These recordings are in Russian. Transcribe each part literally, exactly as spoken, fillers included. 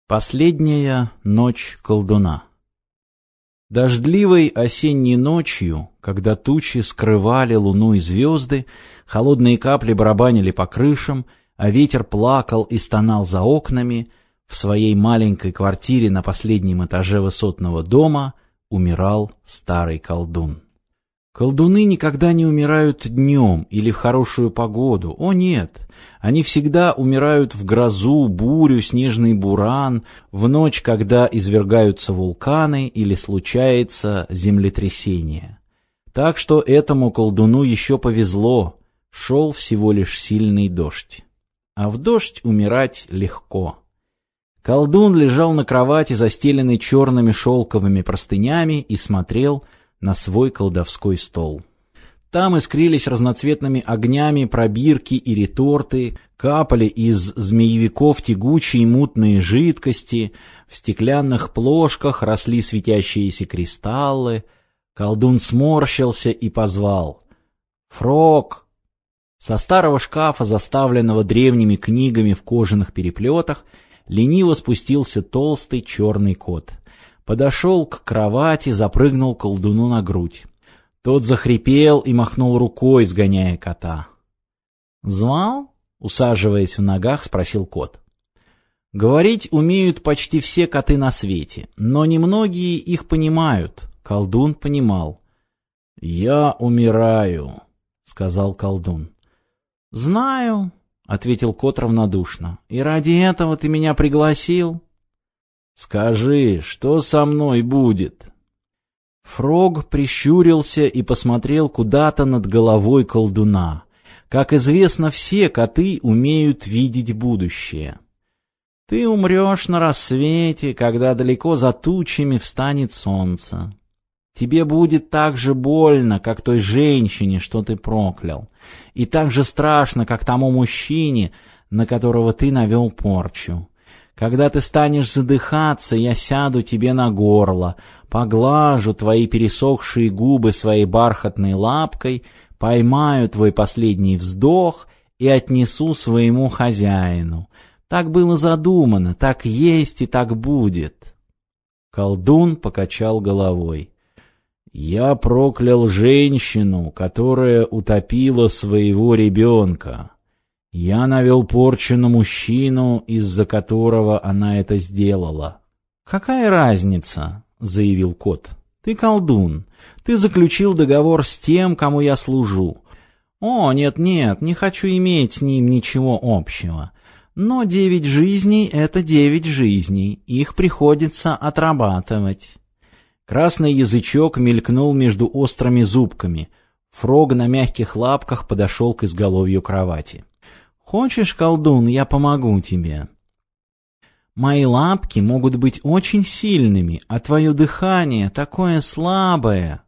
Последняя ночь колдуна. Дождливой осенней ночью, когда тучи скрывали луну и звезды, холодные капли барабанили по крышам, а ветер плакал и стонал за окнами, в своей маленькой квартире на последнем этаже высотного дома умирал старый колдун. Колдуны никогда не умирают днем или в хорошую погоду. О нет! Они всегда умирают в грозу, бурю, снежный буран, в ночь, когда извергаются вулканы или случается землетрясение. Так что этому колдуну еще повезло, шел всего лишь сильный дождь. А в дождь умирать легко. Колдун лежал на кровати, застеленной черными шелковыми простынями, и смотрел на свой колдовской стол. Там искрились разноцветными огнями пробирки и реторты, капали из змеевиков тягучие мутные жидкости, в стеклянных плошках росли светящиеся кристаллы. Колдун сморщился и позвал: «Фрог!» Со старого шкафа, заставленного древними книгами в кожаных переплетах, лениво спустился толстый черный кот. Подошел к кровати, запрыгнул колдуну на грудь. Тот захрипел и махнул рукой, сгоняя кота. «Звал?» — усаживаясь в ногах, спросил кот. Говорить умеют почти все коты на свете, но немногие их понимают. Колдун понимал. «Я умираю», — сказал колдун. «Знаю», — ответил кот равнодушно. «И ради этого ты меня пригласил?» «Скажи, что со мной будет?» Фрог прищурился и посмотрел куда-то над головой колдуна. Как известно, все коты умеют видеть будущее. «Ты умрешь на рассвете, когда далеко за тучами встанет солнце. Тебе будет так же больно, как той женщине, что ты проклял, и так же страшно, как тому мужчине, на которого ты навел порчу. Когда ты станешь задыхаться, я сяду тебе на горло, поглажу твои пересохшие губы своей бархатной лапкой, поймаю твой последний вздох и отнесу своему хозяину. Так было задумано, так есть и так будет». Колдун покачал головой. «Я проклял женщину, которая утопила своего ребенка. Я навел порчу на мужчину, из-за которого она это сделала». «Какая разница?» — заявил кот. «Ты колдун. Ты заключил договор с тем, кому я служу. О, нет-нет, не хочу иметь с ним ничего общего. Но девять жизней — это девять жизней. Их приходится отрабатывать». Красный язычок мелькнул между острыми зубками. Фрог на мягких лапках подошел к изголовью кровати. «Хочешь, колдун, я помогу тебе? Мои лапки могут быть очень сильными, а твое дыхание такое слабое».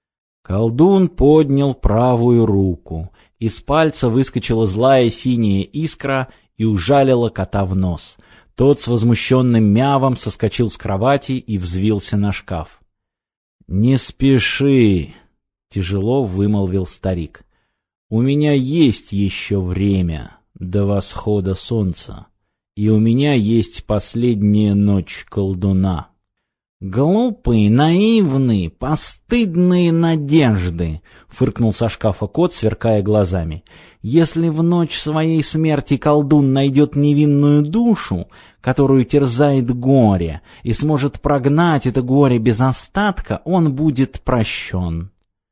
Колдун поднял правую руку. Из пальца выскочила злая синяя искра и ужалила кота в нос. Тот с возмущенным мявом соскочил с кровати и взвился на шкаф. «Не спеши», — тяжело вымолвил старик. «У меня есть еще время до восхода солнца, и у меня есть последняя ночь колдуна». «Глупые, наивные, постыдные надежды!» — фыркнул со шкафа кот, сверкая глазами. «Если в ночь своей смерти колдун найдет невинную душу, которую терзает горе, и сможет прогнать это горе без остатка, он будет прощен».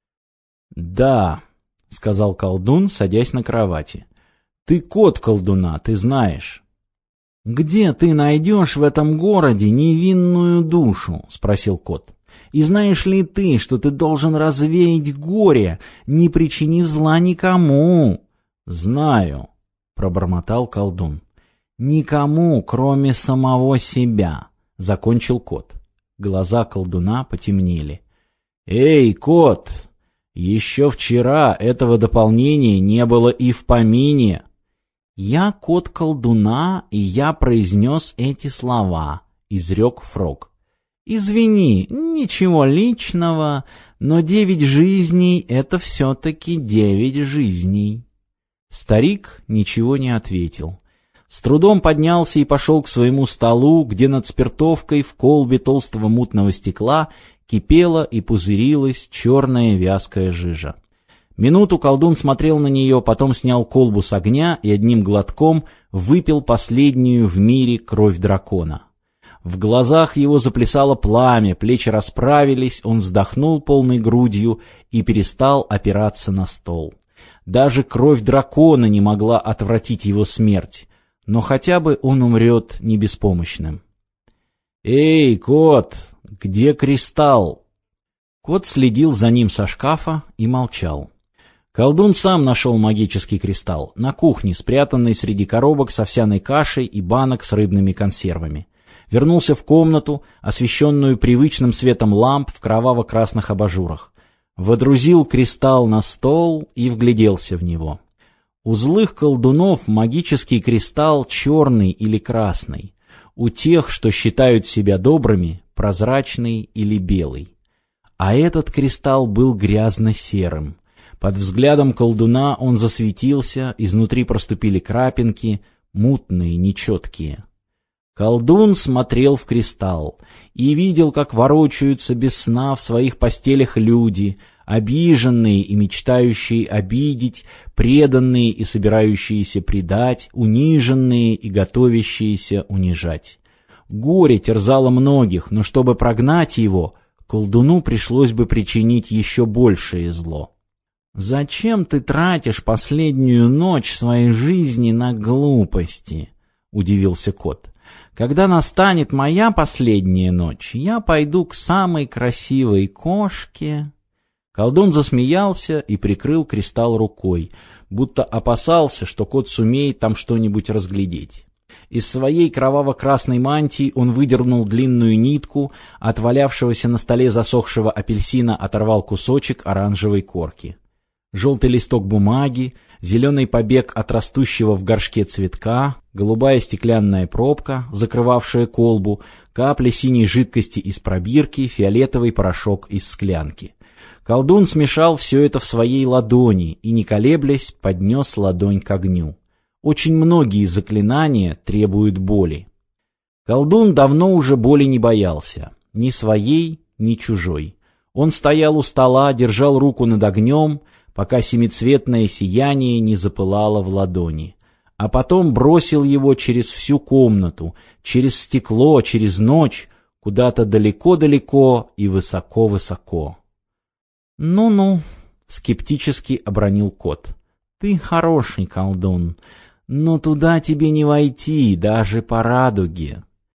«Да», — сказал колдун, садясь на кровати. «Ты кот колдуна, ты знаешь». «Где ты найдешь в этом городе невинную душу?» — спросил кот. «И знаешь ли ты, что ты должен развеять горе, не причинив зла никому?» «Знаю», — пробормотал колдун. «Никому, кроме самого себя», — закончил кот. Глаза колдуна потемнели. «Эй, кот, еще вчера этого дополнения не было и в помине». «Я кот колдуна, и я произнес эти слова», — изрек Фрог. «Извини, ничего личного, но девять жизней — это все-таки девять жизней». Старик ничего не ответил. С трудом поднялся и пошел к своему столу, где над спиртовкой в колбе толстого мутного стекла кипела и пузырилась черная вязкая жижа. Минуту колдун смотрел на нее, потом снял колбу с огня и одним глотком выпил последнюю в мире кровь дракона. В глазах его заплясало пламя, плечи расправились, он вздохнул полной грудью и перестал опираться на стол. Даже кровь дракона не могла отвратить его смерть, но хотя бы он умрет не беспомощным. «Эй, кот, где кристалл?» Кот следил за ним со шкафа и молчал. Колдун сам нашел магический кристалл на кухне, спрятанный среди коробок с овсяной кашей и банок с рыбными консервами. Вернулся в комнату, освещенную привычным светом ламп в кроваво-красных абажурах. Водрузил кристалл на стол и вгляделся в него. У злых колдунов магический кристалл черный или красный. У тех, что считают себя добрыми, прозрачный или белый. А этот кристалл был грязно-серым. Под взглядом колдуна он засветился, изнутри проступили крапинки, мутные, нечеткие. Колдун смотрел в кристалл и видел, как ворочаются без сна в своих постелях люди, обиженные и мечтающие обидеть, преданные и собирающиеся предать, униженные и готовящиеся унижать. Горе терзало многих, но чтобы прогнать его, колдуну пришлось бы причинить еще большее зло. «Зачем ты тратишь последнюю ночь своей жизни на глупости?» — удивился кот. «Когда настанет моя последняя ночь, я пойду к самой красивой кошке». Колдун засмеялся и прикрыл кристалл рукой, будто опасался, что кот сумеет там что-нибудь разглядеть. Из своей кроваво-красной мантии он выдернул длинную нитку, от валявшегося на столе засохшего апельсина оторвал кусочек оранжевой корки. Желтый листок бумаги, зеленый побег от растущего в горшке цветка, голубая стеклянная пробка, закрывавшая колбу, капли синей жидкости из пробирки, фиолетовый порошок из склянки. Колдун смешал все это в своей ладони и, не колеблясь, поднес ладонь к огню. Очень многие заклинания требуют боли. Колдун давно уже боли не боялся, ни своей, ни чужой. Он стоял у стола, держал руку над огнем, пока семицветное сияние не запылало в ладони, а потом бросил его через всю комнату, через стекло, через ночь, куда-то далеко-далеко и высоко-высоко. «Ну-ну», — скептически обронил кот, — «ты хороший колдун, но туда тебе не войти даже по радуге».